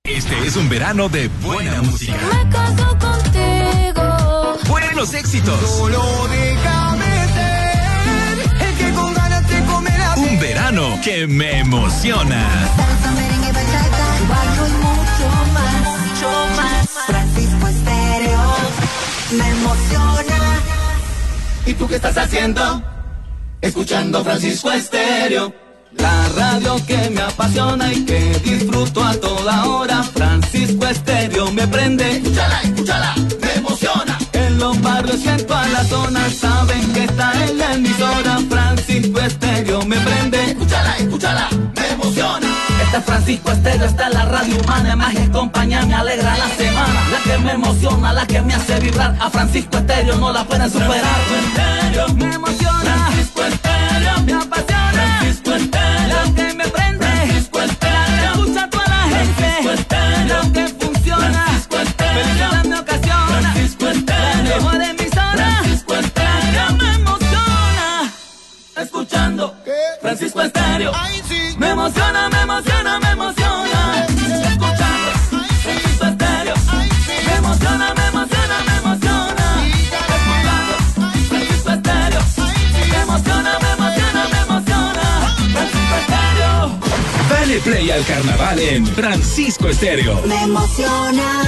Este es un verano de buena música. Me caso contigo. Buenos éxitos. Solo déjame ser el que con ganas te come la Un verano que me emociona. Salsa, merengue, bachata, bailo y mucho más. Francisco Estéreo me emociona. ¿Y tú qué estás haciendo? Escuchando Francisco Estéreo, la radio que me apasiona y que disfruto a toda hora. Francisco Estéreo me prende. Escúchala, escúchala, me emociona. En los barrios y en toda la zona saben que está en la emisora. Francisco Estéreo me prende. Escúchala, escúchala, me emociona. Este es Francisco Estéreo, esta es la radio humana. Más que compañía me alegra la semana. La que me emociona, la que me hace vibrar. A Francisco Estéreo no la pueden superar. Francisco Estéreo me emociona. Francisco Estéreo me apasiona. Francisco Estéreo, la que me prende. Francisco Estéreo, la que escucha a toda la gente. Francisco Estéreo, la que funciona. Francisco Estéreo, felicidad me ocasiona. Francisco Estéreo, la mejor emisora. Francisco Estéreo me emociona. Escuchando Francisco Estéreo. Me emociona, me emociona, me emociona. Escuchando Francisco Estéreo. Me emociona, me emociona, me emociona. Escuchando Francisco Estéreo. Me emociona, me emociona, me emociona. Francisco Estéreo. Dale play al carnaval en Francisco Estéreo. Me emociona.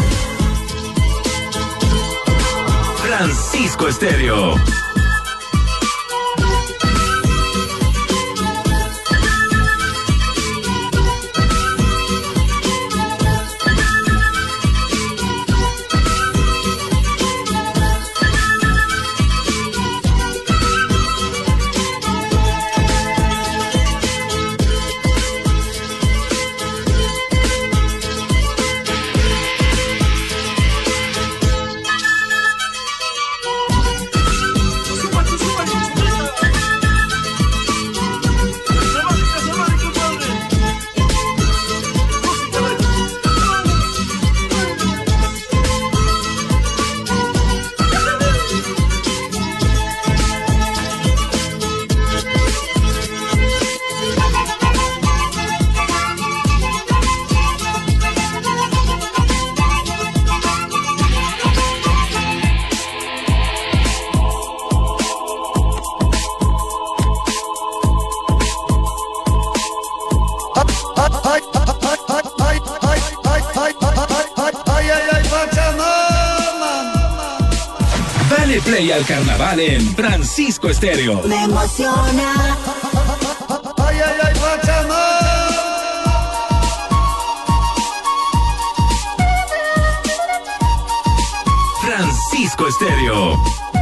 Francisco Estéreo. Dale play al carnaval en Francisco Estéreo. Me emociona. Ay, ay, ay, Pachamama. Francisco Estéreo.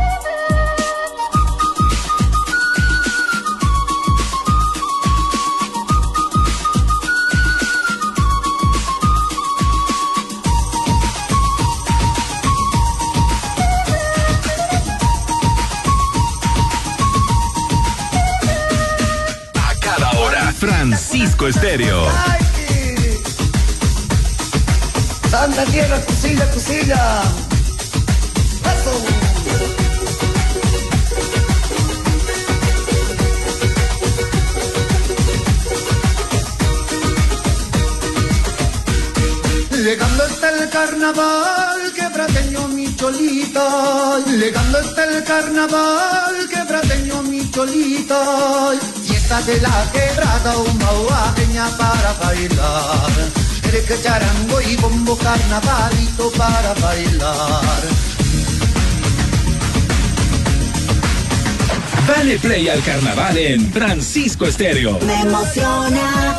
Francisco Estéreo. Santa Tierra, Cusilla, Cusilla. Eso. Llegando está el carnaval, quebrateño mi cholita. Llegando está el carnaval, quebrateño mi cholita. Fiesta de la quebrada, una oajeña para bailar. Eres charango y bombo, carnavalito para bailar. Dale play al carnaval en Francisco Estéreo. Me emociona.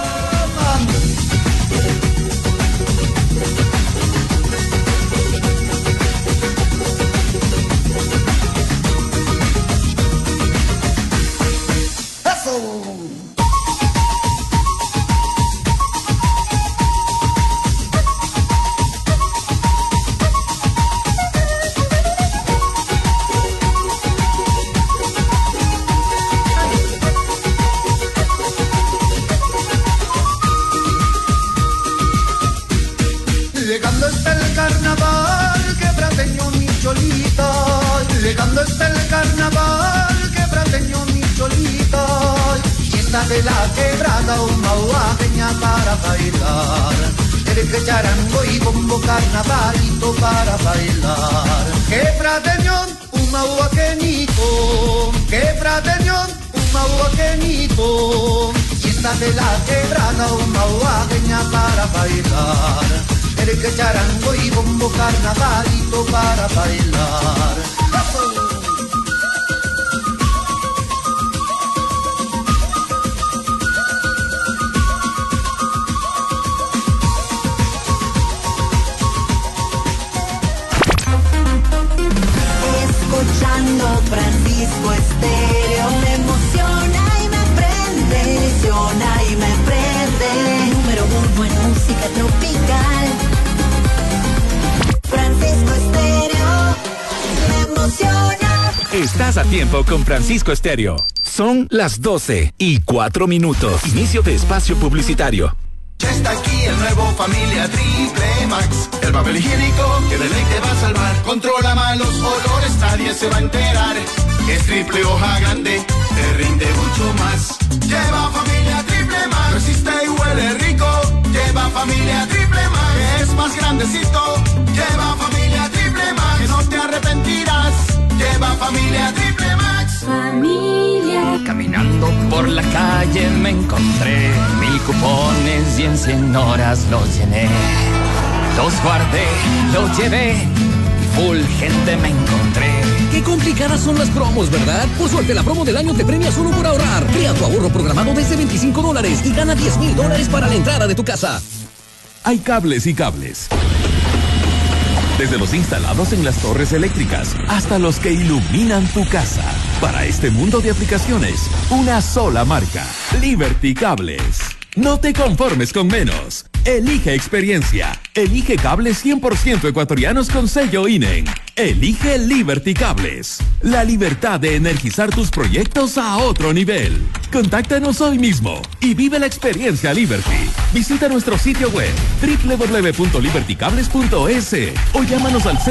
Llegando está el carnaval, quebrateño mi cholita. Llegando está el carnaval, quebrateño mi cholita. Fiesta de la quebrada, una oajeña para bailar. que charango y bombo, carnavalito para bailar. Que frateñón, un mahuaquenito, que frateñón, un mahuaquenito, y esta de la quebrada, un mahuaqueña para bailar. Que charango y bombo, carnavalito para bailar. Escuchando Francisco Estéreo, me emociona y me prende, me emociona y me prende. Número 1 en música tropical. Francisco Estéreo, me emociona. Estás a tiempo con Francisco Estéreo. Son las 12:04. Inicio de espacio publicitario. Ya está aquí el nuevo Familia Triple Max. El papel higiénico que de ley te va a salvar. Controla malos olores, nadie se va a enterar. Es triple hoja grande, te rinde mucho más. Lleva Familia Triple Max. Resiste y huele rico. Lleva Familia Triple Max. Que es más grandecito. Lleva Familia Triple Max. Que no te arrepentirás. Lleva Familia Triple Max. Familia. Caminando por la calle me encontré 1000 cupones y en 100 horas los llené. Los guardé, los llevé y full gente me encontré. Qué complicadas son las promos, ¿verdad? Por suerte, la promo del año te premia solo por ahorrar. Crea tu ahorro programado desde $25 y gana $10,000 para la entrada de tu casa. Hay cables y cables. Desde los instalados en las torres eléctricas hasta los que iluminan tu casa. Para este mundo de aplicaciones, una sola marca. Liberty Cables. No te conformes con menos. Elige experiencia. Elige cables 100% ecuatorianos con sello INEN. Elige Liberty Cables. La libertad de energizar tus proyectos a otro nivel. Contáctanos hoy mismo y vive la experiencia Liberty. Visita nuestro sitio web www.libertycables.es o llámanos al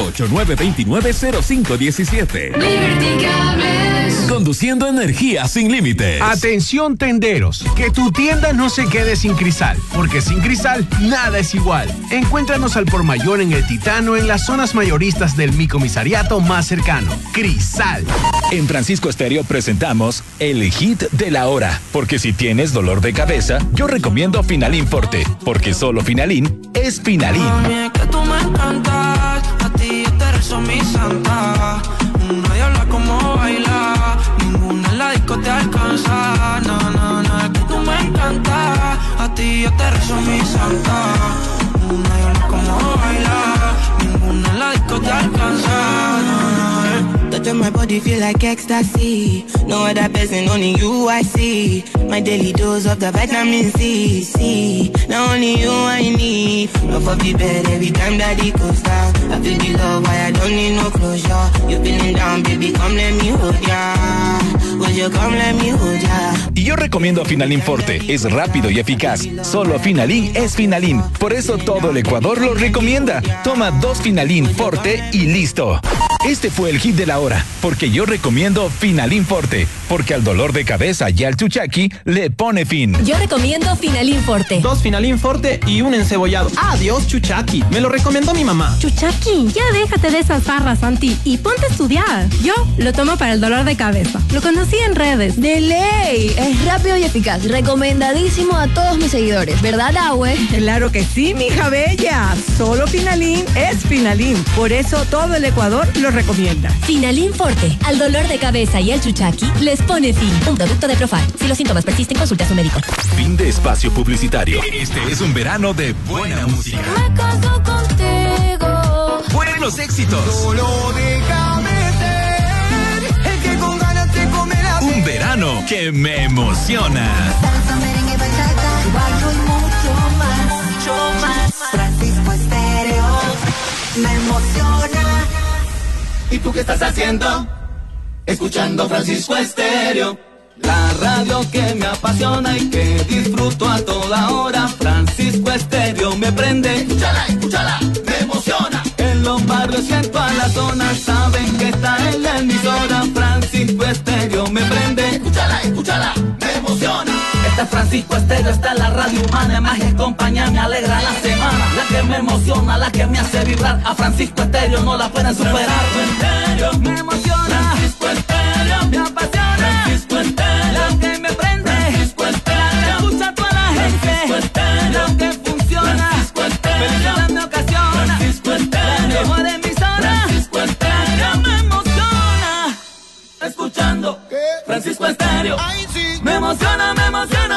098-929-0517. Liberty Cables. Conduciendo energía sin límites. Atención tenderos, que tu tienda no se quede sin cristal, porque sin cristal nada es igual. Encuéntranos al por mayor en El Titano en las zonas mayoristas del micomisariato más cercano. Cristal. En Francisco Estéreo presentamos el hit de la hora, porque si tienes dolor de cabeza, yo recomiendo Finalin Forte, porque solo Finalin es Finalin. Mami, es que tú me encantas, a ti yo te rezo mi santa. Nadie habla como baila, ninguna en la disco te alcanza. No, no, no, es que tú me encantas, a ti yo te rezo mi santa. Nadie habla como baila, ninguna en la disco te alcanza. No, no, touch on my body feel like ecstasy. No other person, only you I see. My daily dose of the vitamin C. Now only you I need. Love for the bed every time that it goes down. I feel the love, why I don't need no closure. You feeling down, baby, come let me hold ya. Would you come let me hold ya? Y yo recomiendo Finalin Forte. Es rápido y eficaz. Solo Finalin es Finalin. Por eso todo el Ecuador lo recomienda. Toma 2 Finalin Forte y listo. Este fue el hit de la hora, porque yo recomiendo Finalin Forte, porque al dolor de cabeza y al chuchaqui le pone fin. Yo recomiendo Finalin Forte. 2 Finalin Forte y un encebollado. Adiós, chuchaqui. Me lo recomendó mi mamá. Chuchaqui, ya déjate de esas farras, Santi, y ponte a estudiar. Yo lo tomo para el dolor de cabeza. Lo conocí en redes. ¡De ley! Es rápido y eficaz. Recomendadísimo a todos mis seguidores. ¿Verdad, Ahue? Claro que sí, mija bella. Solo Finalin es Finalin. Por eso todo el Ecuador lo recomienda. Finalin Forte, al dolor de cabeza y al chuchaqui, les pone fin. Un producto de Profar. Si los síntomas persisten, consulte a su médico. Fin de espacio publicitario. Este es un verano de buena música. Me caso contigo. Buenos éxitos. Solo déjame ser el que con ganas te comerá. Un verano que me emociona. Salsa, merengue, bachata, bajo y mucho más. Francisco Estéreo me emociona. ¿Y tú qué estás haciendo? Escuchando Francisco Estéreo, la radio que me apasiona y que disfruto a toda hora. Francisco Estéreo me prende. Escúchala, me emociona. En los barrios y en toda la zona saben que está en la emisora. Francisco Estéreo me prende. Escúchala, me emociona. De Francisco Estéreo está la radio humana, magia y compañía me alegra la semana. La que me emociona, la que me hace vibrar. A Francisco Estéreo no la pueden superar. Francisco Estéreo me emociona. Francisco Estéreo me apasiona. Francisco Estéreo lo que me prende. Francisco Estéreo la que escucha toda la gente. Francisco Estéreo lo que funciona. Francisco Estéreo felicidad me ocasiona. Francisco Estéreo la mejor emisora. Francisco Estéreo me emociona. Escuchando Francisco Estéreo. Me emociona, me emociona.